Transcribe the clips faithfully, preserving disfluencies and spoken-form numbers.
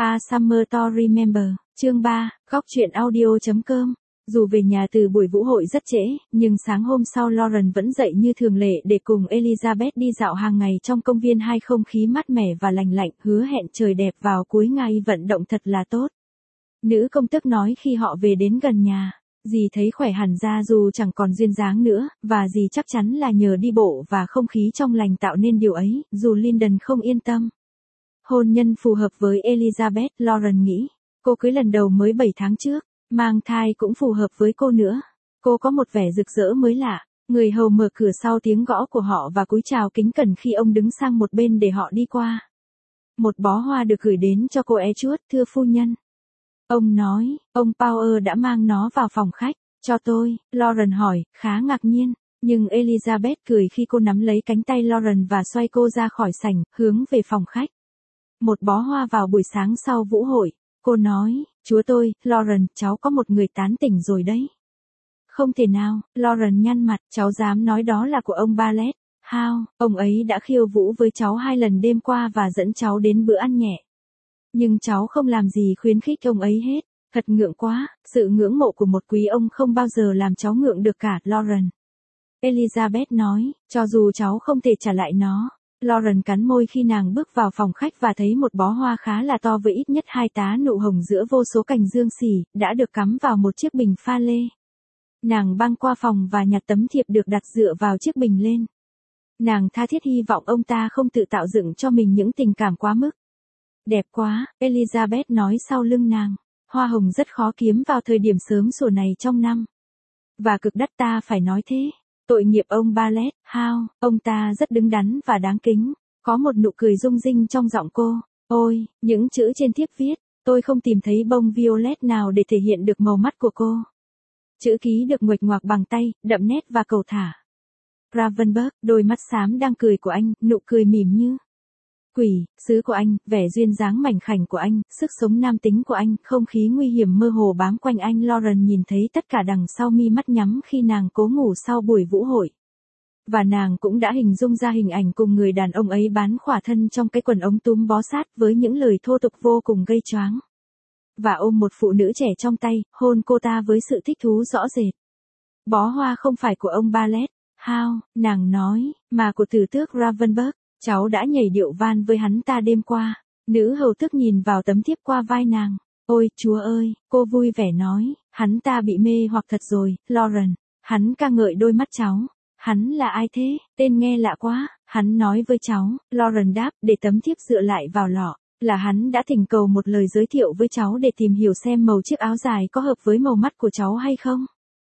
A Summer to Remember, chương ba, góc truyện audio chấm com. Dù về nhà từ buổi vũ hội rất trễ, nhưng sáng hôm sau Lauren vẫn dậy như thường lệ để cùng Elizabeth đi dạo hàng ngày trong công viên hay không khí mát mẻ và lành lạnh, hứa hẹn trời đẹp vào cuối ngày vận động thật là tốt. Nữ công tước nói khi họ về đến gần nhà. Dì thấy khỏe hẳn ra dù chẳng còn duyên dáng nữa, và dì chắc chắn là nhờ đi bộ và không khí trong lành tạo nên điều ấy, dù Lyndon không yên tâm. Hôn nhân phù hợp với Elizabeth, Lauren nghĩ. Cô cưới lần đầu mới bảy tháng trước, mang thai cũng phù hợp với cô nữa. Cô có một vẻ rực rỡ mới lạ. Người hầu mở cửa sau tiếng gõ của họ và cúi chào kính cẩn khi ông đứng sang một bên để họ đi qua. Một bó hoa được gửi đến cho cô Edgeworth, thưa phu nhân. Ông nói, ông Power đã mang nó vào phòng khách, cho tôi, Lauren hỏi, khá ngạc nhiên, nhưng Elizabeth cười khi cô nắm lấy cánh tay Lauren và xoay cô ra khỏi sảnh, hướng về phòng khách. Một bó hoa vào buổi sáng sau vũ hội, cô nói, chúa tôi, Lauren, cháu có một người tán tỉnh rồi đấy. Không thể nào, Lauren nhăn mặt, cháu dám nói đó là của ông Bartlett. How, ông ấy đã khiêu vũ với cháu hai lần đêm qua và dẫn cháu đến bữa ăn nhẹ. Nhưng cháu không làm gì khuyến khích ông ấy hết, thật ngượng quá, sự ngưỡng mộ của một quý ông không bao giờ làm cháu ngượng được cả, Lauren. Elizabeth nói, cho dù cháu không thể trả lại nó. Lauren cắn môi khi nàng bước vào phòng khách và thấy một bó hoa khá là to với ít nhất hai tá nụ hồng giữa vô số cành dương xỉ, đã được cắm vào một chiếc bình pha lê. Nàng băng qua phòng và nhặt tấm thiệp được đặt dựa vào chiếc bình lên. Nàng tha thiết hy vọng ông ta không tự tạo dựng cho mình những tình cảm quá mức. Đẹp quá, Elizabeth nói sau lưng nàng. Hoa hồng rất khó kiếm vào thời điểm sớm sủa này trong năm. Và cực đắt ta phải nói thế. Tội nghiệp ông Bartlett, how, ông ta rất đứng đắn và đáng kính. Có một nụ cười rung rinh trong giọng cô. Ôi, những chữ trên thiếp viết, tôi không tìm thấy bông violet nào để thể hiện được màu mắt của cô. Chữ ký được nguệch ngoạc bằng tay, đậm nét và cầu thả. Ravenberg, đôi mắt xám đang cười của anh, nụ cười mỉm như quỷ, sứ của anh, vẻ duyên dáng mảnh khảnh của anh, sức sống nam tính của anh, không khí nguy hiểm mơ hồ bám quanh anh. Lauren nhìn thấy tất cả đằng sau mi mắt nhắm khi nàng cố ngủ sau buổi vũ hội. Và nàng cũng đã hình dung ra hình ảnh cùng người đàn ông ấy bán khỏa thân trong cái quần ống túm bó sát với những lời thô tục vô cùng gây choáng. Và ôm một phụ nữ trẻ trong tay, hôn cô ta với sự thích thú rõ rệt. Bó hoa không phải của ông Bartlett, how, nàng nói, mà của tử tước Ravenberg. Cháu đã nhảy điệu van với hắn ta đêm qua. Nữ hầu tước nhìn vào tấm thiếp qua vai nàng. Ôi, chúa ơi, cô vui vẻ nói, hắn ta bị mê hoặc thật rồi, Lauren. Hắn ca ngợi đôi mắt cháu. Hắn là ai thế, tên nghe lạ quá, hắn nói với cháu, Lauren đáp, để tấm thiếp dựa lại vào lọ. Là hắn đã thỉnh cầu một lời giới thiệu với cháu để tìm hiểu xem màu chiếc áo dài có hợp với màu mắt của cháu hay không.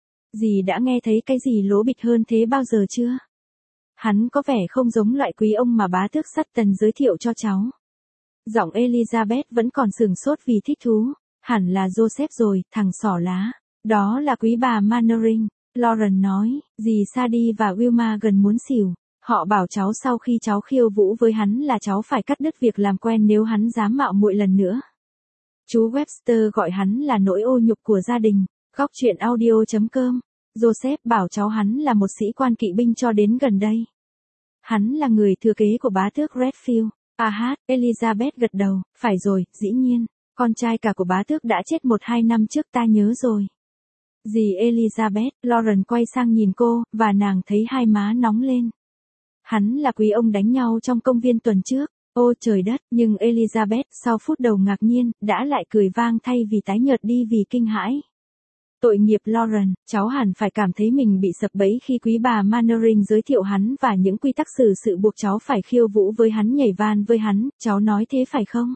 Dì đã nghe thấy cái gì lố bịch hơn thế bao giờ chưa? Hắn có vẻ không giống loại quý ông mà bá tước Sutton giới thiệu cho cháu. Giọng Elizabeth vẫn còn sừng sốt vì thích thú. Hẳn là Joseph rồi, thằng xỏ lá. Đó là quý bà Mannering. Lauren nói, dì Sadie và Wilma gần muốn xỉu. Họ bảo cháu sau khi cháu khiêu vũ với hắn là cháu phải cắt đứt việc làm quen nếu hắn dám mạo muội lần nữa. Chú Webster gọi hắn là nỗi ô nhục của gia đình. Góc truyện audio chấm com. Joseph bảo cháu hắn là một sĩ quan kỵ binh cho đến gần đây. Hắn là người thừa kế của bá tước Redfield. À hát, Elizabeth gật đầu, phải rồi, dĩ nhiên, con trai cả của bá tước đã chết một hai năm trước ta nhớ rồi. Dì Elizabeth, Lauren quay sang nhìn cô, và nàng thấy hai má nóng lên. Hắn là quý ông đánh nhau trong công viên tuần trước. Ô trời đất, nhưng Elizabeth, sau phút đầu ngạc nhiên, đã lại cười vang thay vì tái nhợt đi vì kinh hãi. Tội nghiệp Lauren, cháu hẳn phải cảm thấy mình bị sập bẫy khi quý bà Mannering giới thiệu hắn và những quy tắc xử sự buộc cháu phải khiêu vũ với hắn, nhảy van với hắn, cháu nói thế phải không?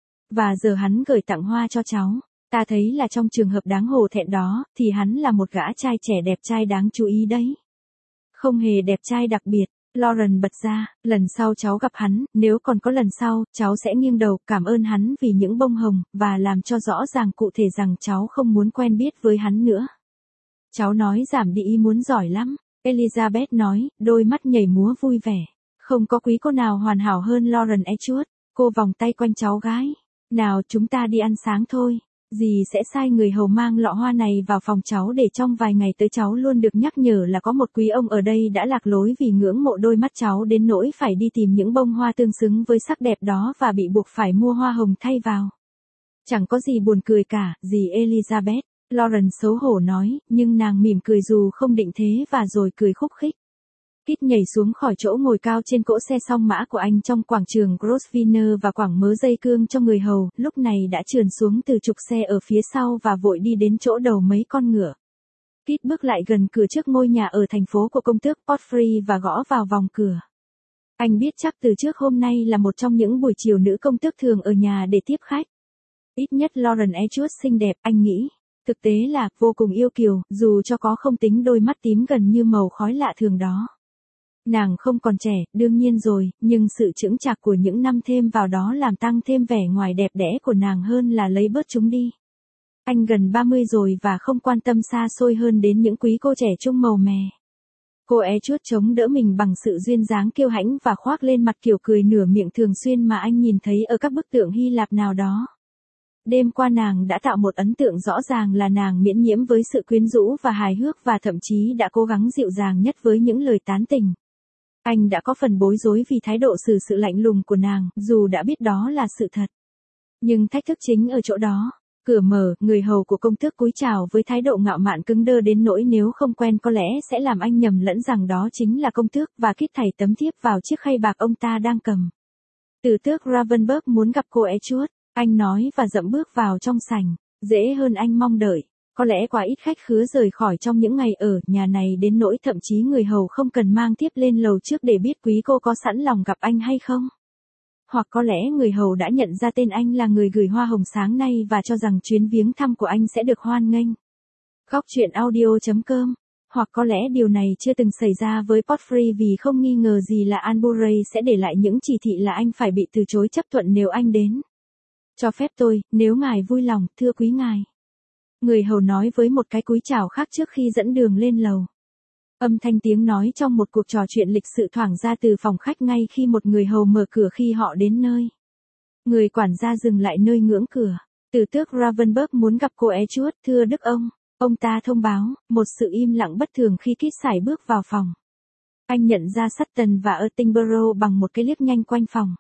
Và giờ hắn gửi tặng hoa cho cháu. Ta thấy là trong trường hợp đáng hổ thẹn đó, thì hắn là một gã trai trẻ đẹp trai đáng chú ý đấy. Không hề đẹp trai đặc biệt. Lauren bật ra, lần sau cháu gặp hắn, nếu còn có lần sau, cháu sẽ nghiêng đầu cảm ơn hắn vì những bông hồng, và làm cho rõ ràng cụ thể rằng cháu không muốn quen biết với hắn nữa. Cháu nói giảm đi ý muốn giỏi lắm, Elizabeth nói, đôi mắt nhảy múa vui vẻ. Không có quý cô nào hoàn hảo hơn Lauren Edgeworth. Cô vòng tay quanh cháu gái. Nào chúng ta đi ăn sáng thôi. Dì sẽ sai người hầu mang lọ hoa này vào phòng cháu để trong vài ngày tới cháu luôn được nhắc nhở là có một quý ông ở đây đã lạc lối vì ngưỡng mộ đôi mắt cháu đến nỗi phải đi tìm những bông hoa tương xứng với sắc đẹp đó và bị buộc phải mua hoa hồng thay vào. Chẳng có gì buồn cười cả, dì Elizabeth, Lauren xấu hổ nói, nhưng nàng mỉm cười dù không định thế và rồi cười khúc khích. Kit nhảy xuống khỏi chỗ ngồi cao trên cỗ xe song mã của anh trong quảng trường Grosvenor và quẳng mớ dây cương cho người hầu, lúc này đã trườn xuống từ trục xe ở phía sau và vội đi đến chỗ đầu mấy con ngựa. Kit bước lại gần cửa trước ngôi nhà ở thành phố của công tước Portfrey và gõ vào vòng cửa. Anh biết chắc từ trước hôm nay là một trong những buổi chiều nữ công tước thường ở nhà để tiếp khách. Ít nhất Lauren Edgeworth xinh đẹp, anh nghĩ. Thực tế là, vô cùng yêu kiều, dù cho có không tính đôi mắt tím gần như màu khói lạ thường đó. Nàng không còn trẻ, đương nhiên rồi, nhưng sự chững chạc của những năm thêm vào đó làm tăng thêm vẻ ngoài đẹp đẽ của nàng hơn là lấy bớt chúng đi. Anh gần ba mươi rồi và không quan tâm xa xôi hơn đến những quý cô trẻ trung màu mè. Cô Edgeworth chống đỡ mình bằng sự duyên dáng kiêu hãnh và khoác lên mặt kiểu cười nửa miệng thường xuyên mà anh nhìn thấy ở các bức tượng Hy Lạp nào đó. Đêm qua nàng đã tạo một ấn tượng rõ ràng là nàng miễn nhiễm với sự quyến rũ và hài hước và thậm chí đã cố gắng dịu dàng nhất với những lời tán tỉnh. Anh đã có phần bối rối vì thái độ xử sự lạnh lùng của nàng, dù đã biết đó là sự thật. Nhưng thách thức chính ở chỗ đó. Cửa mở, người hầu của công tước cúi chào với thái độ ngạo mạn cứng đơ đến nỗi nếu không quen có lẽ sẽ làm anh nhầm lẫn rằng đó chính là công tước và Kit thảy tấm thiếp vào chiếc khay bạc ông ta đang cầm. Tử tước Ravensburg muốn gặp cô Edgeworth, anh nói và dậm bước vào trong sảnh, dễ hơn anh mong đợi. Có lẽ quá ít khách khứa rời khỏi trong những ngày ở nhà này đến nỗi thậm chí người hầu không cần mang thiếp lên lầu trước để biết quý cô có sẵn lòng gặp anh hay không. Hoặc có lẽ người hầu đã nhận ra tên anh là người gửi hoa hồng sáng nay và cho rằng chuyến viếng thăm của anh sẽ được hoan nghênh. Góc truyện audio chấm com. Hoặc có lẽ điều này chưa từng xảy ra với Portfrey vì không nghi ngờ gì là Anbury sẽ để lại những chỉ thị là anh phải bị từ chối chấp thuận nếu anh đến. Cho phép tôi, nếu ngài vui lòng, thưa quý ngài. Người hầu nói với một cái cúi chào khác trước khi dẫn đường lên lầu. Âm thanh tiếng nói trong một cuộc trò chuyện lịch sự thoảng ra từ phòng khách ngay khi một người hầu mở cửa khi họ đến nơi. Người quản gia dừng lại nơi ngưỡng cửa. Tử tước Ravensburg muốn gặp cô Edgeworth, thưa đức ông. Ông ta thông báo, một sự im lặng bất thường khi Kit sải bước vào phòng. Anh nhận ra Sutton và Attenborough bằng một cái liếc nhanh quanh phòng.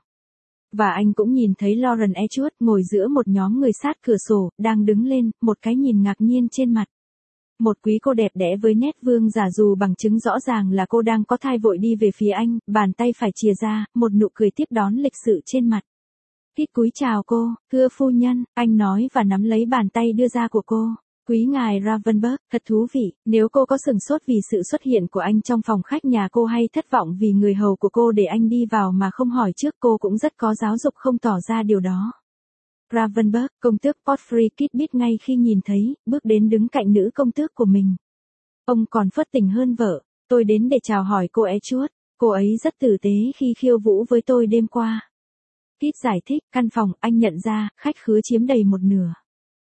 Và anh cũng nhìn thấy Lauren Edgeworth ngồi giữa một nhóm người sát cửa sổ, đang đứng lên, một cái nhìn ngạc nhiên trên mặt. Một quý cô đẹp đẽ với nét vương giả dù bằng chứng rõ ràng là cô đang có thai vội đi về phía anh, bàn tay phải chìa ra, một nụ cười tiếp đón lịch sự trên mặt. Kit cúi chào cô, thưa phu nhân, anh nói và nắm lấy bàn tay đưa ra của cô. Quý ngài Ravensburg, thật thú vị, nếu cô có sừng sốt vì sự xuất hiện của anh trong phòng khách nhà cô hay thất vọng vì người hầu của cô để anh đi vào mà không hỏi trước cô cũng rất có giáo dục không tỏ ra điều đó. Ravensburg, công tước Portfrey Kit biết ngay khi nhìn thấy, bước đến đứng cạnh nữ công tước của mình. Ông còn phớt tình hơn vợ, tôi đến để chào hỏi cô Edgeworth, cô ấy rất tử tế khi khiêu vũ với tôi đêm qua. Kit giải thích, căn phòng, anh nhận ra, khách khứa chiếm đầy một nửa.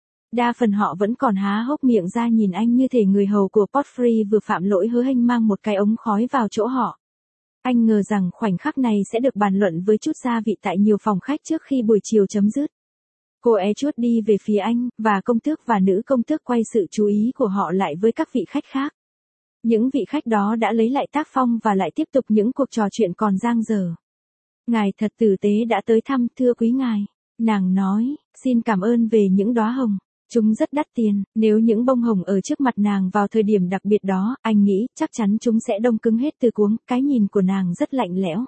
Đa phần họ vẫn còn há hốc miệng ra nhìn anh như thể người hầu của Portfrey vừa phạm lỗi hớ hênh mang một cái ống khói vào chỗ họ. Anh ngờ rằng khoảnh khắc này sẽ được bàn luận với chút gia vị tại nhiều phòng khách trước khi buổi chiều chấm dứt. Cô Edgeworth đi về phía anh, và công tước và nữ công tước quay sự chú ý của họ lại với các vị khách khác. Những vị khách đó đã lấy lại tác phong và lại tiếp tục những cuộc trò chuyện còn dang dở. Ngài thật tử tế đã tới thăm, thưa quý ngài. Nàng nói, xin cảm ơn về những đóa hồng. Chúng rất đắt tiền, nếu những bông hồng ở trước mặt nàng vào thời điểm đặc biệt đó, anh nghĩ, chắc chắn chúng sẽ đông cứng hết từ cuống, cái nhìn của nàng rất lạnh lẽo.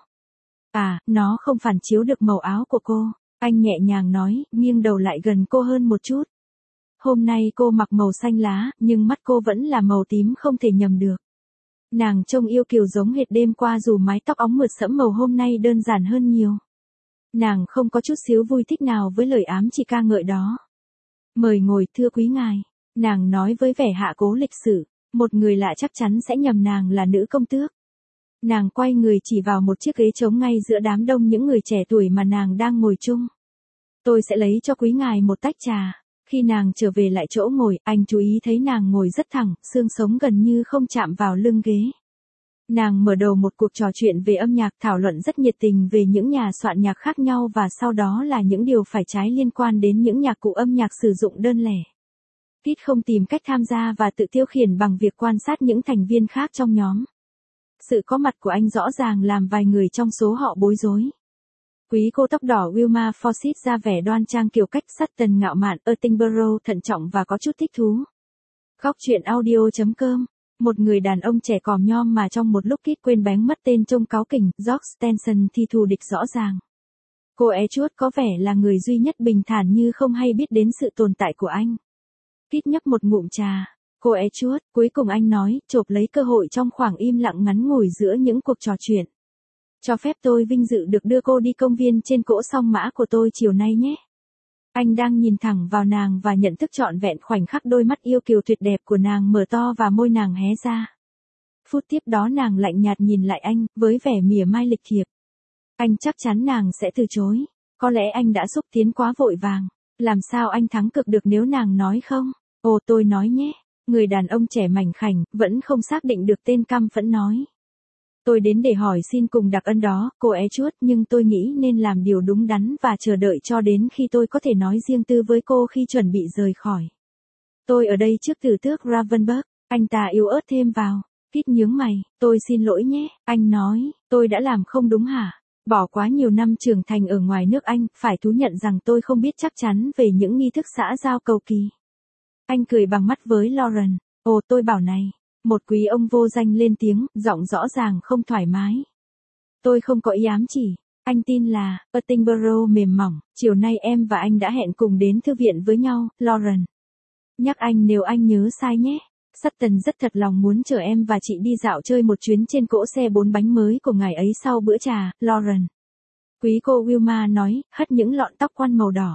À, nó không phản chiếu được màu áo của cô, anh nhẹ nhàng nói, nghiêng đầu lại gần cô hơn một chút. Hôm nay cô mặc màu xanh lá, nhưng mắt cô vẫn là màu tím không thể nhầm được. Nàng trông yêu kiều giống hệt đêm qua dù mái tóc óng mượt sẫm màu hôm nay đơn giản hơn nhiều. Nàng không có chút xíu vui thích nào với lời ám chỉ ca ngợi đó. Mời ngồi, thưa quý ngài, nàng nói với vẻ hạ cố lịch sự, một người lạ chắc chắn sẽ nhầm nàng là nữ công tước. Nàng quay người chỉ vào một chiếc ghế trống ngay giữa đám đông những người trẻ tuổi mà nàng đang ngồi chung. Tôi sẽ lấy cho quý ngài một tách trà. Khi nàng trở về lại chỗ ngồi, anh chú ý thấy nàng ngồi rất thẳng, xương sống gần như không chạm vào lưng ghế. Nàng mở đầu một cuộc trò chuyện về âm nhạc, thảo luận rất nhiệt tình về những nhà soạn nhạc khác nhau và sau đó là những điều phải trái liên quan đến những nhạc cụ âm nhạc sử dụng đơn lẻ. Kit không tìm cách tham gia và tự tiêu khiển bằng việc quan sát những thành viên khác trong nhóm. Sự có mặt của anh rõ ràng làm vài người trong số họ bối rối. Quý cô tóc đỏ Wilma Forsyth ra vẻ đoan trang kiểu cách Sutton ngạo mạn, Attenborough thận trọng và có chút thích thú. Góc chuyện audio.com. Một người đàn ông trẻ còm nhom mà trong một lúc Kit quên bén mất tên trông cáu kỉnh, George Stenson thì thù địch rõ ràng. Cô é chuốt có vẻ là người duy nhất bình thản như không hay biết đến sự tồn tại của anh. Kit nhấp một ngụm trà. Cô é chuốt, cuối cùng anh nói, chộp lấy cơ hội trong khoảng im lặng ngắn ngủi giữa những cuộc trò chuyện. Cho phép tôi vinh dự được đưa cô đi công viên trên cỗ song mã của tôi chiều nay nhé. Anh đang nhìn thẳng vào nàng và nhận thức trọn vẹn khoảnh khắc đôi mắt yêu kiều tuyệt đẹp của nàng mở to và môi nàng hé ra. Phút tiếp đó nàng lạnh nhạt nhìn lại anh, với vẻ mỉa mai lịch thiệp. Anh chắc chắn nàng sẽ từ chối. Có lẽ anh đã xúc tiến quá vội vàng. Làm sao anh thắng cực được nếu nàng nói không? Ồ, tôi nói nhé. Người đàn ông trẻ mảnh khảnh, vẫn không xác định được tên, căm phẫn nói. Tôi đến để hỏi xin cùng đặc ân đó, cô é chuốt, nhưng tôi nghĩ nên làm điều đúng đắn và chờ đợi cho đến khi tôi có thể nói riêng tư với cô khi chuẩn bị rời khỏi. Tôi ở đây trước tử tước Ravenburg, anh ta yếu ớt thêm vào. Kit nhướng mày, tôi xin lỗi nhé, anh nói, tôi đã làm không đúng hả? Bỏ quá nhiều năm trưởng thành ở ngoài nước Anh, phải thú nhận rằng tôi không biết chắc chắn về những nghi thức xã giao cầu kỳ. Anh cười bằng mắt với Lauren. Ồ, tôi bảo này. Một quý ông vô danh lên tiếng, giọng rõ ràng không thoải mái. Tôi không có ý ám chỉ. Anh tin là, Attenborough mềm mỏng, chiều nay em và anh đã hẹn cùng đến thư viện với nhau, Lauren. Nhắc anh nếu anh nhớ sai nhé. Sutton rất thật lòng muốn chở em và chị đi dạo chơi một chuyến trên cỗ xe bốn bánh mới của ngài ấy sau bữa trà, Lauren. Quý cô Wilma nói, hất những lọn tóc quăn màu đỏ.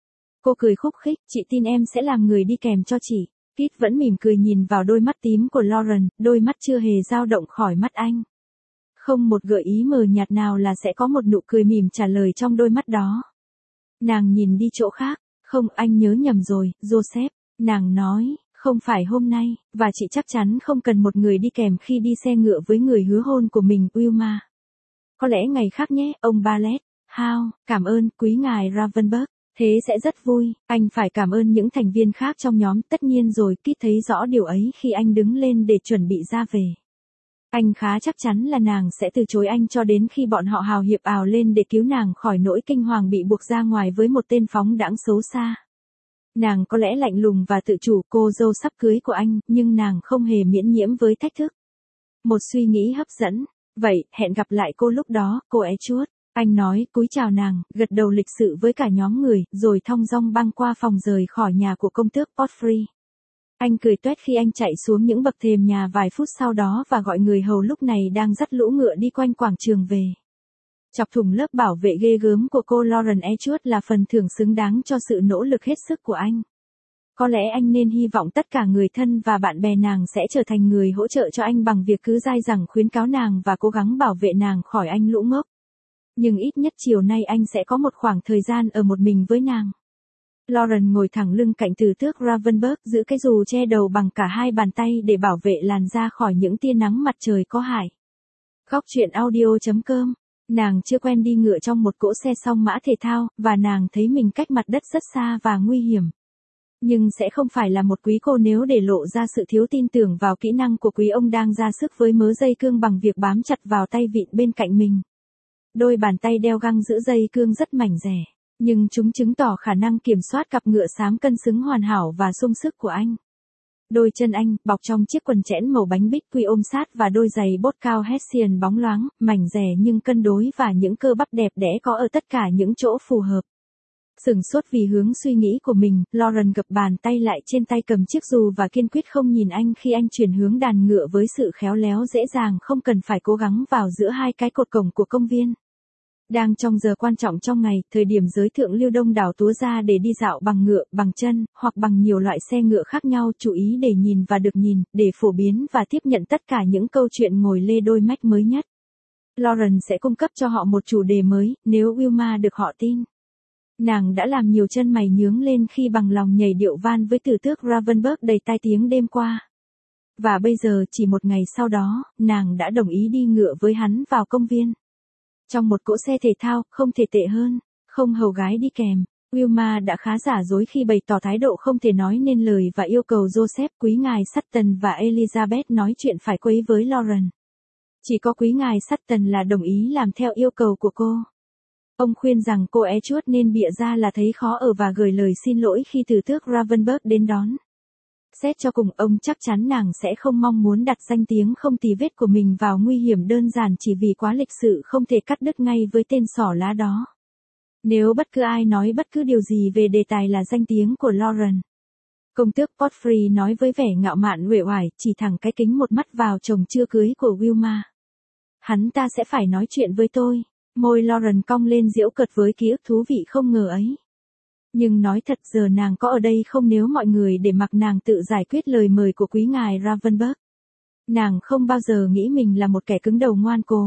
Cô cười khúc khích, chị tin em sẽ làm người đi kèm cho chị. Kit vẫn mỉm cười nhìn vào đôi mắt tím của Lauren, đôi mắt chưa hề dao động khỏi mắt anh. Không một gợi ý mờ nhạt nào là sẽ có một nụ cười mỉm trả lời trong đôi mắt đó. Nàng nhìn đi chỗ khác, không, anh nhớ nhầm rồi, Joseph, nàng nói, không phải hôm nay, và chị chắc chắn không cần một người đi kèm khi đi xe ngựa với người hứa hôn của mình, Wilma. Có lẽ ngày khác nhé, ông Bartlett. How, cảm ơn, quý ngài Ravenburg. Thế sẽ rất vui, anh phải cảm ơn những thành viên khác trong nhóm, tất nhiên rồi. Kit thấy rõ điều ấy khi anh đứng lên để chuẩn bị ra về. Anh khá chắc chắn là nàng sẽ từ chối anh cho đến khi bọn họ hào hiệp ào lên để cứu nàng khỏi nỗi kinh hoàng bị buộc ra ngoài với một tên phóng đãng xấu xa. Nàng có lẽ lạnh lùng và tự chủ, cô dâu sắp cưới của anh, nhưng nàng không hề miễn nhiễm với thách thức. Một suy nghĩ hấp dẫn. Vậy, hẹn gặp lại cô lúc đó, cô é chuốt. Anh nói, cúi chào nàng, gật đầu lịch sự với cả nhóm người, rồi thong dong băng qua phòng rời khỏi nhà của công tước Portfrey. Anh cười toét khi anh chạy xuống những bậc thềm nhà vài phút sau đó và gọi người hầu lúc này đang dắt lũ ngựa đi quanh quảng trường về. Chọc thủng lớp bảo vệ ghê gớm của cô Lauren Edgeworth là phần thưởng xứng đáng cho sự nỗ lực hết sức của anh. Có lẽ anh nên hy vọng tất cả người thân và bạn bè nàng sẽ trở thành người hỗ trợ cho anh bằng việc cứ dai dẳng khuyến cáo nàng và cố gắng bảo vệ nàng khỏi anh lũ ngốc. Nhưng ít nhất chiều nay anh sẽ có một khoảng thời gian ở một mình với nàng. Lauren ngồi thẳng lưng cạnh tử tước Ravenburg, giữ cái dù che đầu bằng cả hai bàn tay để bảo vệ làn da khỏi những tia nắng mặt trời có hại. Góc chuyện audio.com. Nàng chưa quen đi ngựa trong một cỗ xe song mã thể thao, và nàng thấy mình cách mặt đất rất xa và nguy hiểm. Nhưng sẽ không phải là một quý cô nếu để lộ ra sự thiếu tin tưởng vào kỹ năng của quý ông đang ra sức với mớ dây cương bằng việc bám chặt vào tay vịn bên cạnh mình. Đôi bàn tay đeo găng giữ dây cương rất mảnh dẻ, nhưng chúng chứng tỏ khả năng kiểm soát cặp ngựa xám cân xứng hoàn hảo và sung sức của anh. Đôi chân anh, bọc trong chiếc quần chẽn màu bánh bích quy ôm sát và đôi giày bốt cao Hessian bóng loáng, mảnh dẻ nhưng cân đối và những cơ bắp đẹp đẽ có ở tất cả những chỗ phù hợp. Sửng sốt vì hướng suy nghĩ của mình, Lauren gập bàn tay lại trên tay cầm chiếc dù và kiên quyết không nhìn anh khi anh chuyển hướng đàn ngựa với sự khéo léo dễ dàng không cần phải cố gắng vào giữa hai cái cột cổng của công viên. Đang trong giờ quan trọng trong ngày, thời điểm giới thượng lưu đông đảo túa ra để đi dạo bằng ngựa, bằng chân, hoặc bằng nhiều loại xe ngựa khác nhau, chú ý để nhìn và được nhìn, để phổ biến và tiếp nhận tất cả những câu chuyện ngồi lê đôi mách mới nhất. Lauren sẽ cung cấp cho họ một chủ đề mới, nếu Wilma được họ tin. Nàng đã làm nhiều chân mày nhướng lên khi bằng lòng nhảy điệu van với tử tước Ravenburg đầy tai tiếng đêm qua. Và bây giờ, chỉ một ngày sau đó, nàng đã đồng ý đi ngựa với hắn vào công viên. Trong một cỗ xe thể thao, không thể tệ hơn, không hầu gái đi kèm. Wilma đã khá giả dối khi bày tỏ thái độ không thể nói nên lời và yêu cầu Joseph, quý ngài Sutton và Elizabeth nói chuyện phải quấy với Lauren. Chỉ có quý ngài Sutton là đồng ý làm theo yêu cầu của cô. Ông khuyên rằng cô Edgeworth nên bịa ra là thấy khó ở và gửi lời xin lỗi khi từ tước Ravensburg đến đón. Xét cho cùng ông chắc chắn nàng sẽ không mong muốn đặt danh tiếng không tì vết của mình vào nguy hiểm đơn giản chỉ vì quá lịch sự không thể cắt đứt ngay với tên xỏ lá đó. Nếu bất cứ ai nói bất cứ điều gì về đề tài là danh tiếng của Lauren. Công tước Godfrey nói với vẻ ngạo mạn uể oải, chỉ thẳng cái kính một mắt vào chồng chưa cưới của Wilma. Hắn ta sẽ phải nói chuyện với tôi. Môi Lauren cong lên giễu cợt với ký ức thú vị không ngờ ấy. Nhưng nói thật giờ nàng có ở đây không nếu mọi người để mặc nàng tự giải quyết lời mời của quý ngài Ravensburg. Nàng không bao giờ nghĩ mình là một kẻ cứng đầu ngoan cố.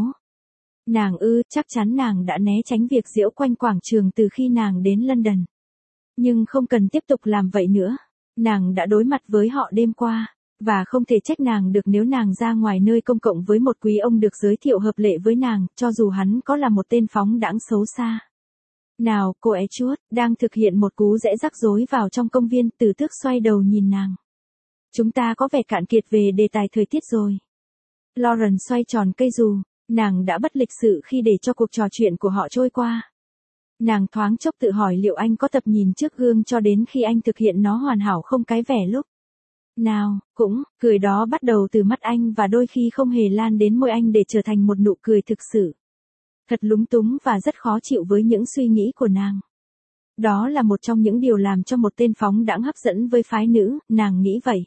Nàng ư, chắc chắn nàng đã né tránh việc giễu quanh quảng trường từ khi nàng đến London. Nhưng không cần tiếp tục làm vậy nữa. Nàng đã đối mặt với họ đêm qua. Và không thể trách nàng được nếu nàng ra ngoài nơi công cộng với một quý ông được giới thiệu hợp lệ với nàng, cho dù hắn có là một tên phóng đãng xấu xa. Nào, cô Edgeworth, đang thực hiện một cú rẽ rắc rối vào trong công viên, từ tước xoay đầu nhìn nàng. Chúng ta có vẻ cạn kiệt về đề tài thời tiết rồi. Lauren xoay tròn cây dù, nàng đã bất lịch sự khi để cho cuộc trò chuyện của họ trôi qua. Nàng thoáng chốc tự hỏi liệu anh có tập nhìn trước gương cho đến khi anh thực hiện nó hoàn hảo không cái vẻ lúc. Nào, cũng, cười đó bắt đầu từ mắt anh và đôi khi không hề lan đến môi anh để trở thành một nụ cười thực sự. Thật lúng túng và rất khó chịu với những suy nghĩ của nàng. Đó là một trong những điều làm cho một tên phóng đãng hấp dẫn với phái nữ, nàng nghĩ vậy.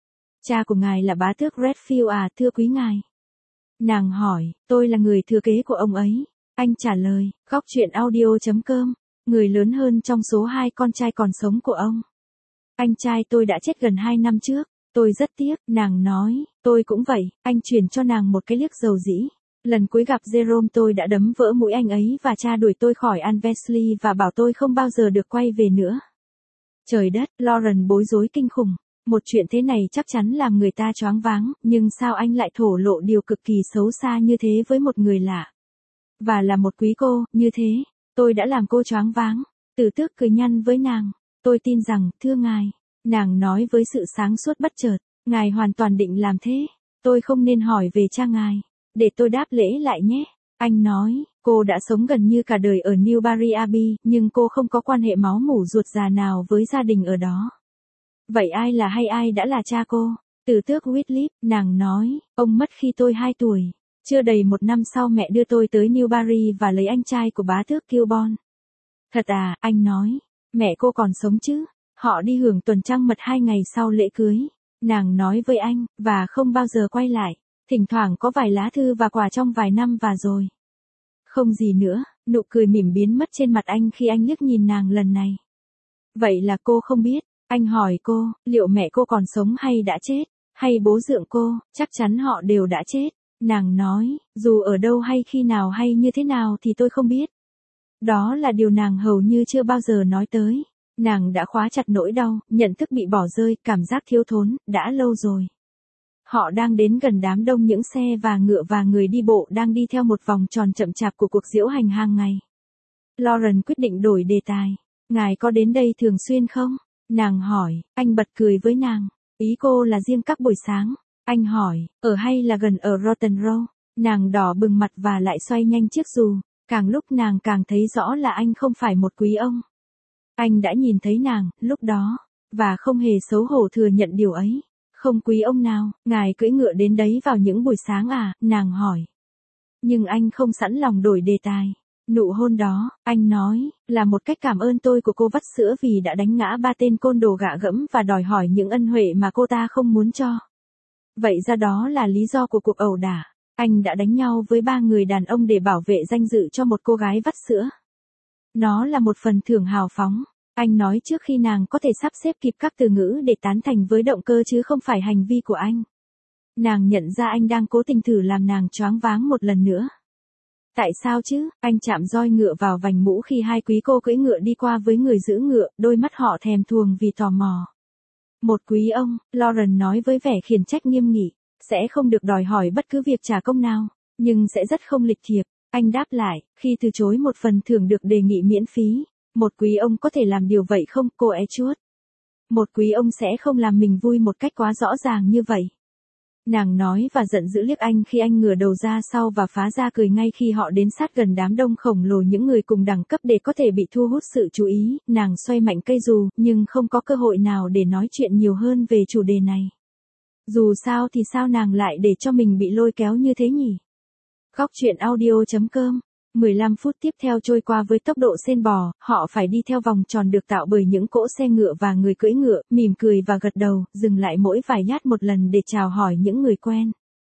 Cha của ngài là bá tước Redfield à, thưa quý ngài. Nàng hỏi, tôi là người thừa kế của ông ấy. Anh trả lời, góc truyện audio chấm com, người lớn hơn trong số hai con trai còn sống của ông. Anh trai tôi đã chết gần hai năm trước, tôi rất tiếc, nàng nói, tôi cũng vậy, anh truyền cho nàng một cái liếc dầu dĩ. Lần cuối gặp Jerome tôi đã đấm vỡ mũi anh ấy và cha đuổi tôi khỏi Anversley và bảo tôi không bao giờ được quay về nữa. Trời đất, Lauren bối rối kinh khủng. Một chuyện thế này chắc chắn làm người ta choáng váng, nhưng sao anh lại thổ lộ điều cực kỳ xấu xa như thế với một người lạ? Và là một quý cô, như thế, tôi đã làm cô choáng váng. Từ tước cười nhăn với nàng. Tôi tin rằng, thưa ngài, nàng nói với sự sáng suốt bất chợt, ngài hoàn toàn định làm thế. Tôi không nên hỏi về cha ngài. Để tôi đáp lễ lại nhé. Anh nói, cô đã sống gần như cả đời ở Newbury Abbey, nhưng cô không có quan hệ máu mủ ruột già nào với gia đình ở đó. Vậy ai là hay ai đã là cha cô? Từ tước Whitleaf, nàng nói, ông mất khi tôi hai tuổi. Chưa đầy một năm sau mẹ đưa tôi tới Newbury và lấy anh trai của bá tước Kilbourne. Thật à, anh nói, mẹ cô còn sống chứ? Họ đi hưởng tuần trăng mật hai ngày sau lễ cưới. Nàng nói với anh, và không bao giờ quay lại. Thỉnh thoảng có vài lá thư và quà trong vài năm và rồi. Không gì nữa, nụ cười mỉm biến mất trên mặt anh khi anh liếc nhìn nàng lần này. Vậy là cô không biết. Anh hỏi cô, liệu mẹ cô còn sống hay đã chết? Hay bố dượng cô, chắc chắn họ đều đã chết. Nàng nói, dù ở đâu hay khi nào hay như thế nào thì tôi không biết. Đó là điều nàng hầu như chưa bao giờ nói tới. Nàng đã khóa chặt nỗi đau, nhận thức bị bỏ rơi, cảm giác thiếu thốn, đã lâu rồi. Họ đang đến gần đám đông những xe và ngựa và người đi bộ đang đi theo một vòng tròn chậm chạp của cuộc diễu hành hàng ngày. Lauren quyết định đổi đề tài. Ngài có đến đây thường xuyên không? Nàng hỏi, anh bật cười với nàng. Ý cô là riêng các buổi sáng. Anh hỏi, ở hay là gần ở Rotten Row? Nàng đỏ bừng mặt và lại xoay nhanh chiếc dù. Càng lúc nàng càng thấy rõ là anh không phải một quý ông. Anh đã nhìn thấy nàng, lúc đó, và không hề xấu hổ thừa nhận điều ấy. Không quý ông nào, ngài cưỡi ngựa đến đấy vào những buổi sáng à, nàng hỏi. Nhưng anh không sẵn lòng đổi đề tài. Nụ hôn đó, anh nói, là một cách cảm ơn tôi của cô vắt sữa vì đã đánh ngã ba tên côn đồ gạ gẫm và đòi hỏi những ân huệ mà cô ta không muốn cho. Vậy ra đó là lý do của cuộc ẩu đả. Anh đã đánh nhau với ba người đàn ông để bảo vệ danh dự cho một cô gái vắt sữa. Nó là một phần thưởng hào phóng. Anh nói trước khi nàng có thể sắp xếp kịp các từ ngữ để tán thành với động cơ chứ không phải hành vi của anh. Nàng nhận ra anh đang cố tình thử làm nàng choáng váng một lần nữa. Tại sao chứ? Anh chạm roi ngựa vào vành mũ khi hai quý cô cưỡi ngựa đi qua với người giữ ngựa, đôi mắt họ thèm thuồng vì tò mò. Một quý ông, Lauren nói với vẻ khiển trách nghiêm nghị, sẽ không được đòi hỏi bất cứ việc trả công nào, nhưng sẽ rất không lịch thiệp. Anh đáp lại, khi từ chối một phần thưởng được đề nghị miễn phí. Một quý ông có thể làm điều vậy không, cô Edgeworth? Một quý ông sẽ không làm mình vui một cách quá rõ ràng như vậy. Nàng nói và giận dữ liếc anh khi anh ngửa đầu ra sau và phá ra cười ngay khi họ đến sát gần đám đông khổng lồ những người cùng đẳng cấp để có thể bị thu hút sự chú ý. Nàng xoay mạnh cây dù, nhưng không có cơ hội nào để nói chuyện nhiều hơn về chủ đề này. Dù sao thì sao nàng lại để cho mình bị lôi kéo như thế nhỉ? Góc truyện audio chấm com. mười lăm phút tiếp theo trôi qua với tốc độ sên bò, họ phải đi theo vòng tròn được tạo bởi những cỗ xe ngựa và người cưỡi ngựa, mỉm cười và gật đầu, dừng lại mỗi vài nhát một lần để chào hỏi những người quen.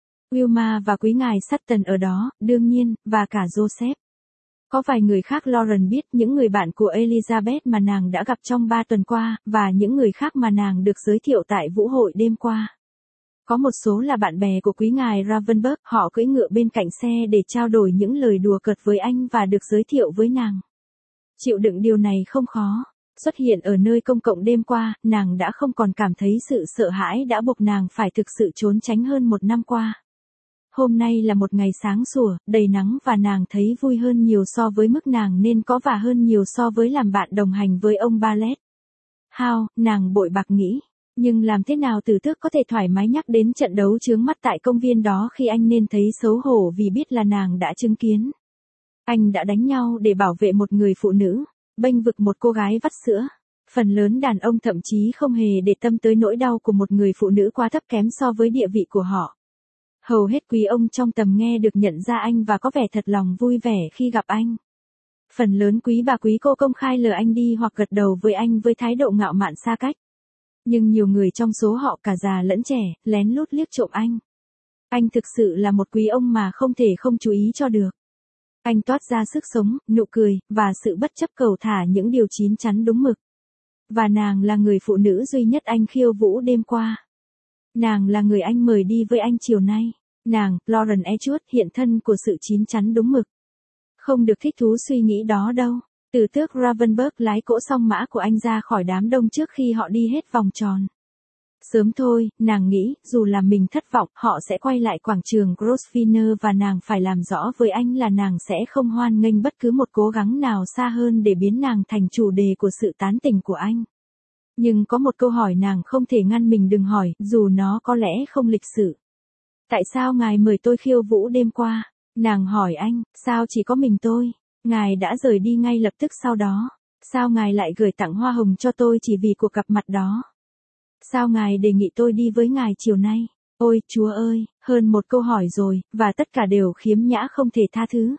Wilma và quý ngài Sutton ở đó, đương nhiên, và cả Joseph. Có vài người khác Lauren biết, những người bạn của Elizabeth mà nàng đã gặp trong ba tuần qua, và những người khác mà nàng được giới thiệu tại vũ hội đêm qua. Có một số là bạn bè của quý ngài Ravenberg, họ cưỡi ngựa bên cạnh xe để trao đổi những lời đùa cợt với anh và được giới thiệu với nàng. Chịu đựng điều này không khó. Xuất hiện ở nơi công cộng đêm qua, nàng đã không còn cảm thấy sự sợ hãi đã buộc nàng phải thực sự trốn tránh hơn một năm qua. Hôm nay là một ngày sáng sủa, đầy nắng và nàng thấy vui hơn nhiều so với mức nàng nên có và hơn nhiều so với làm bạn đồng hành với ông Bartlett. How, nàng bội bạc nghĩ. Nhưng làm thế nào Tử Tước có thể thoải mái nhắc đến trận đấu chướng mắt tại công viên đó khi anh nên thấy xấu hổ vì biết là nàng đã chứng kiến. Anh đã đánh nhau để bảo vệ một người phụ nữ, bênh vực một cô gái vắt sữa. Phần lớn đàn ông thậm chí không hề để tâm tới nỗi đau của một người phụ nữ quá thấp kém so với địa vị của họ. Hầu hết quý ông trong tầm nghe được nhận ra anh và có vẻ thật lòng vui vẻ khi gặp anh. Phần lớn quý bà quý cô công khai lờ anh đi hoặc gật đầu với anh với thái độ ngạo mạn xa cách. Nhưng nhiều người trong số họ cả già lẫn trẻ, lén lút liếc trộm anh. Anh thực sự là một quý ông mà không thể không chú ý cho được. Anh toát ra sức sống, nụ cười, và sự bất chấp cầu thả những điều chín chắn đúng mực. Và nàng là người phụ nữ duy nhất anh khiêu vũ đêm qua. Nàng là người anh mời đi với anh chiều nay. Nàng, Lauren Edgeworth, hiện thân của sự chín chắn đúng mực. Không được thích thú suy nghĩ đó đâu. Tử Tước Ravenberg lái cỗ song mã của anh ra khỏi đám đông trước khi họ đi hết vòng tròn. Sớm thôi, nàng nghĩ, dù là mình thất vọng, họ sẽ quay lại quảng trường Grosvenor và nàng phải làm rõ với anh là nàng sẽ không hoan nghênh bất cứ một cố gắng nào xa hơn để biến nàng thành chủ đề của sự tán tỉnh của anh. Nhưng có một câu hỏi nàng không thể ngăn mình đừng hỏi, dù nó có lẽ không lịch sự. Tại sao ngài mời tôi khiêu vũ đêm qua? Nàng hỏi anh, sao chỉ có mình tôi? Ngài đã rời đi ngay lập tức sau đó. Sao ngài lại gửi tặng hoa hồng cho tôi chỉ vì cuộc gặp mặt đó? Sao ngài đề nghị tôi đi với ngài chiều nay? Ôi, Chúa ơi, hơn một câu hỏi rồi, và tất cả đều khiếm nhã không thể tha thứ.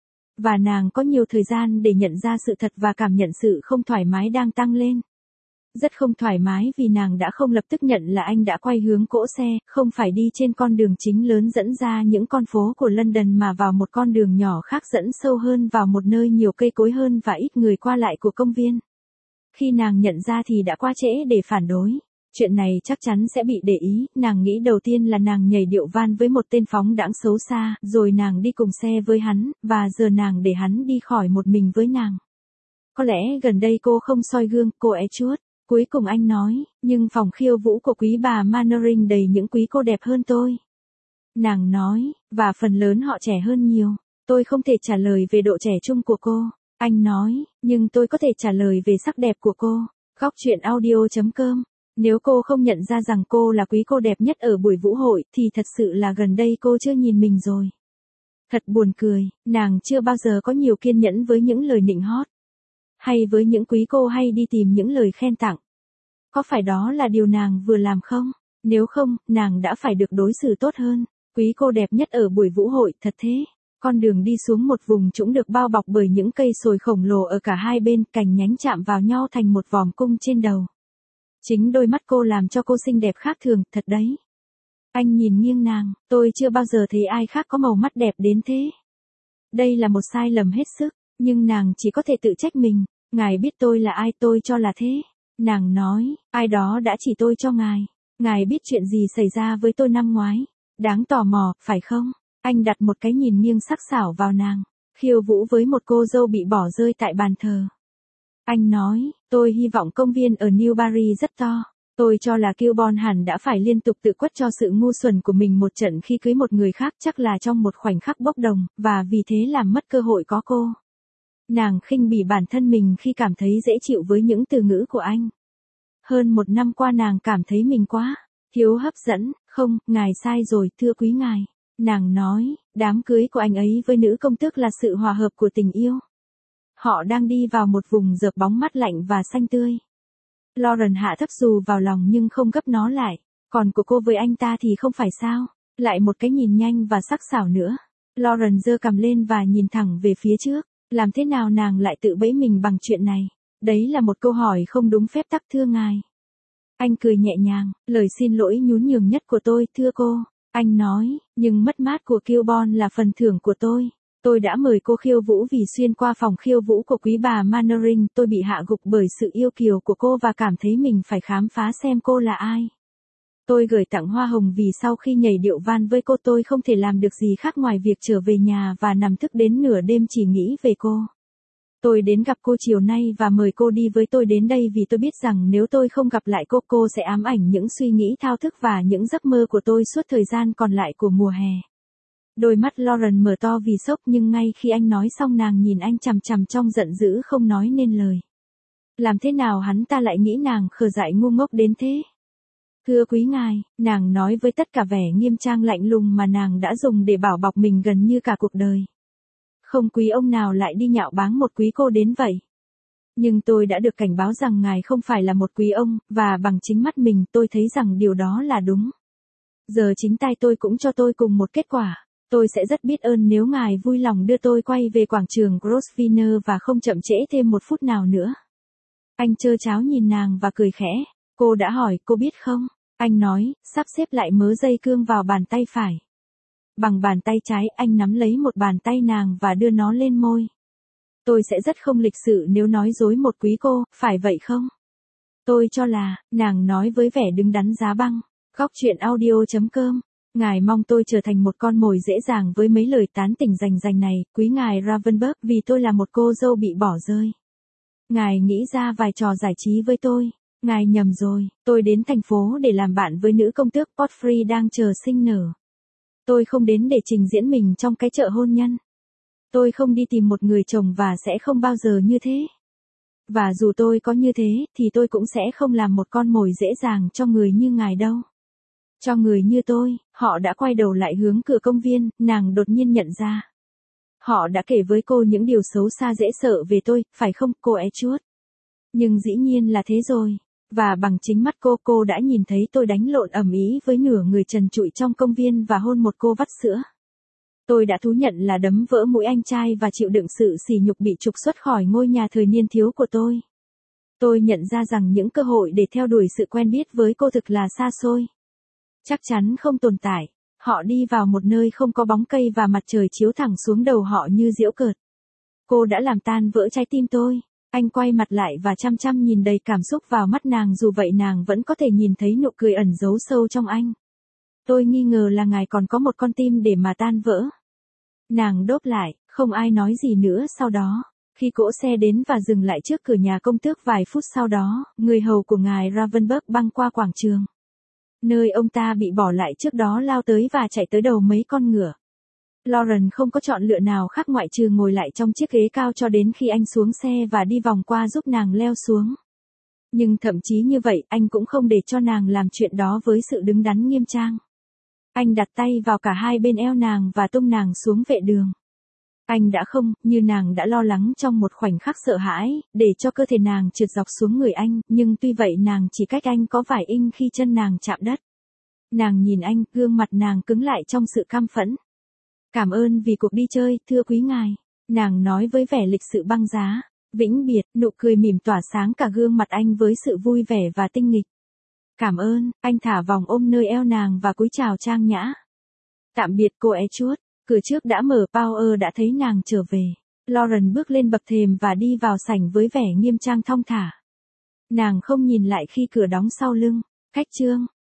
Và nàng có nhiều thời gian để nhận ra sự thật và cảm nhận sự không thoải mái đang tăng lên. Rất không thoải mái vì nàng đã không lập tức nhận là anh đã quay hướng cỗ xe, không phải đi trên con đường chính lớn dẫn ra những con phố của London mà vào một con đường nhỏ khác dẫn sâu hơn vào một nơi nhiều cây cối hơn và ít người qua lại của công viên. Khi nàng nhận ra thì đã quá trễ để phản đối. Chuyện này chắc chắn sẽ bị để ý, nàng nghĩ đầu tiên là nàng nhảy điệu van với một tên phóng đãng xấu xa, rồi nàng đi cùng xe với hắn, và giờ nàng để hắn đi khỏi một mình với nàng. Có lẽ gần đây cô không soi gương, cô Edgeworth. Cuối cùng anh nói, nhưng phòng khiêu vũ của quý bà Mannering đầy những quý cô đẹp hơn tôi. Nàng nói, và phần lớn họ trẻ hơn nhiều. Tôi không thể trả lời về độ trẻ trung của cô. Anh nói, nhưng tôi có thể trả lời về sắc đẹp của cô. Góc truyện audio chấm com. Nếu cô không nhận ra rằng cô là quý cô đẹp nhất ở buổi vũ hội, thì thật sự là gần đây cô chưa nhìn mình rồi. Thật buồn cười, nàng chưa bao giờ có nhiều kiên nhẫn với những lời nịnh hót. Hay với những quý cô hay đi tìm những lời khen tặng. Có phải đó là điều nàng vừa làm không? Nếu không, nàng đã phải được đối xử tốt hơn. Quý cô đẹp nhất ở buổi vũ hội, thật thế. Con đường đi xuống một vùng trũng được bao bọc bởi những cây sồi khổng lồ ở cả hai bên, cành nhánh chạm vào nhau thành một vòm cung trên đầu. Chính đôi mắt cô làm cho cô xinh đẹp khác thường, thật đấy. Anh nhìn nghiêng nàng, tôi chưa bao giờ thấy ai khác có màu mắt đẹp đến thế. Đây là một sai lầm hết sức, nhưng nàng chỉ có thể tự trách mình. Ngài biết tôi là ai, tôi cho là thế. Nàng nói, ai đó đã chỉ tôi cho ngài. Ngài biết chuyện gì xảy ra với tôi năm ngoái. Đáng tò mò, phải không? Anh đặt một cái nhìn nghiêng sắc sảo vào nàng. Khiêu vũ với một cô dâu bị bỏ rơi tại bàn thờ. Anh nói, tôi hy vọng công viên ở Newbury rất to. Tôi cho là Kilborn hẳn đã phải liên tục tự quất cho sự ngu xuẩn của mình một trận khi cưới một người khác, chắc là trong một khoảnh khắc bốc đồng, và vì thế làm mất cơ hội có cô. Nàng khinh bỉ bản thân mình khi cảm thấy dễ chịu với những từ ngữ của anh. Hơn một năm qua nàng cảm thấy mình quá Thiếu hấp dẫn, không, ngài sai rồi, thưa quý ngài. Nàng nói, đám cưới của anh ấy với nữ công tước là sự hòa hợp của tình yêu. Họ đang đi vào một vùng dợp bóng mát lạnh và xanh tươi. Lauren hạ thấp dù vào lòng nhưng không gấp nó lại. Còn của cô với anh ta thì không phải sao? Lại một cái nhìn nhanh và sắc sảo nữa. Lauren giơ cằm lên và nhìn thẳng về phía trước. Làm thế nào nàng lại tự bẫy mình bằng chuyện này? Đấy là một câu hỏi không đúng phép tắc thưa ngài. Anh cười nhẹ nhàng, lời xin lỗi nhún nhường nhất của tôi thưa cô. Anh nói, nhưng mất mát của Kilborn là phần thưởng của tôi. Tôi đã mời cô khiêu vũ vì xuyên qua phòng khiêu vũ của quý bà Mannering, tôi bị hạ gục bởi sự yêu kiều của cô và cảm thấy mình phải khám phá xem cô là ai. Tôi gửi tặng hoa hồng vì sau khi nhảy điệu van với cô tôi không thể làm được gì khác ngoài việc trở về nhà và nằm thức đến nửa đêm chỉ nghĩ về cô. Tôi đến gặp cô chiều nay và mời cô đi với tôi đến đây vì tôi biết rằng nếu tôi không gặp lại cô, cô sẽ ám ảnh những suy nghĩ thao thức và những giấc mơ của tôi suốt thời gian còn lại của mùa hè. Đôi mắt Lauren mở to vì sốc nhưng ngay khi anh nói xong nàng nhìn anh chằm chằm trong giận dữ không nói nên lời. Làm thế nào hắn ta lại nghĩ nàng khờ dại ngu ngốc đến thế? Thưa quý ngài, nàng nói với tất cả vẻ nghiêm trang lạnh lùng mà nàng đã dùng để bảo bọc mình gần như cả cuộc đời. Không quý ông nào lại đi nhạo báng một quý cô đến vậy. Nhưng tôi đã được cảnh báo rằng ngài không phải là một quý ông, và bằng chính mắt mình tôi thấy rằng điều đó là đúng. Giờ chính tay tôi cũng cho tôi cùng một kết quả. Tôi sẽ rất biết ơn nếu ngài vui lòng đưa tôi quay về quảng trường Grosvenor và không chậm trễ thêm một phút nào nữa. Anh trơ tráo nhìn nàng và cười khẽ. Cô đã hỏi, cô biết không? Anh nói, sắp xếp lại mớ dây cương vào bàn tay phải. Bằng bàn tay trái, anh nắm lấy một bàn tay nàng và đưa nó lên môi. Tôi sẽ rất không lịch sự nếu nói dối một quý cô, phải vậy không? Tôi cho là, nàng nói với vẻ đứng đắn giá băng. Góc truyện audio chấm com. Ngài mong tôi trở thành một con mồi dễ dàng với mấy lời tán tỉnh rành rành này, quý ngài Ravenberg, vì tôi là một cô dâu bị bỏ rơi. Ngài nghĩ ra vài trò giải trí với tôi. Ngài nhầm rồi, tôi đến thành phố để làm bạn với nữ công tước Portfrey đang chờ sinh nở. Tôi không đến để trình diễn mình trong cái chợ hôn nhân. Tôi không đi tìm một người chồng và sẽ không bao giờ như thế. Và dù tôi có như thế, thì tôi cũng sẽ không làm một con mồi dễ dàng cho người như ngài đâu. Cho người như tôi, họ đã quay đầu lại hướng cửa công viên, nàng đột nhiên nhận ra. Họ đã kể với cô những điều xấu xa dễ sợ về tôi, phải không, cô Edgeworth? Nhưng dĩ nhiên là thế rồi. Và bằng chính mắt cô, cô đã nhìn thấy tôi đánh lộn ầm ĩ với nửa người trần trụi trong công viên và hôn một cô vắt sữa. Tôi đã thú nhận là đấm vỡ mũi anh trai và chịu đựng sự sỉ nhục bị trục xuất khỏi ngôi nhà thời niên thiếu của tôi. Tôi nhận ra rằng những cơ hội để theo đuổi sự quen biết với cô thực là xa xôi. Chắc chắn không tồn tại. Họ đi vào một nơi không có bóng cây và mặt trời chiếu thẳng xuống đầu họ như giễu cợt. Cô đã làm tan vỡ trái tim tôi. Anh quay mặt lại và chăm chăm nhìn đầy cảm xúc vào mắt nàng, dù vậy nàng vẫn có thể nhìn thấy nụ cười ẩn giấu sâu trong anh. Tôi nghi ngờ là ngài còn có một con tim để mà tan vỡ. Nàng đốp lại, không ai nói gì nữa sau đó. Khi cỗ xe đến và dừng lại trước cửa nhà công tước vài phút sau đó, người hầu của ngài Ravenberg băng qua quảng trường. Nơi ông ta bị bỏ lại trước đó lao tới và chạy tới đầu mấy con ngựa. Lauren không có chọn lựa nào khác ngoại trừ ngồi lại trong chiếc ghế cao cho đến khi anh xuống xe và đi vòng qua giúp nàng leo xuống. Nhưng thậm chí như vậy, anh cũng không để cho nàng làm chuyện đó với sự đứng đắn nghiêm trang. Anh đặt tay vào cả hai bên eo nàng và tung nàng xuống vệ đường. Anh đã không, như nàng đã lo lắng trong một khoảnh khắc sợ hãi, để cho cơ thể nàng trượt dọc xuống người anh, nhưng tuy vậy nàng chỉ cách anh có vài inch khi chân nàng chạm đất. Nàng nhìn anh, gương mặt nàng cứng lại trong sự căm phẫn. Cảm ơn vì cuộc đi chơi, thưa quý ngài. Nàng nói với vẻ lịch sự băng giá. Vĩnh biệt, nụ cười mỉm tỏa sáng cả gương mặt anh với sự vui vẻ và tinh nghịch. Cảm ơn, anh thả vòng ôm nơi eo nàng và cúi chào trang nhã. Tạm biệt cô Edgeworth. Cửa trước đã mở, Power đã thấy nàng trở về. Lauren bước lên bậc thềm và đi vào sảnh với vẻ nghiêm trang thong thả. Nàng không nhìn lại khi cửa đóng sau lưng. Cách chương.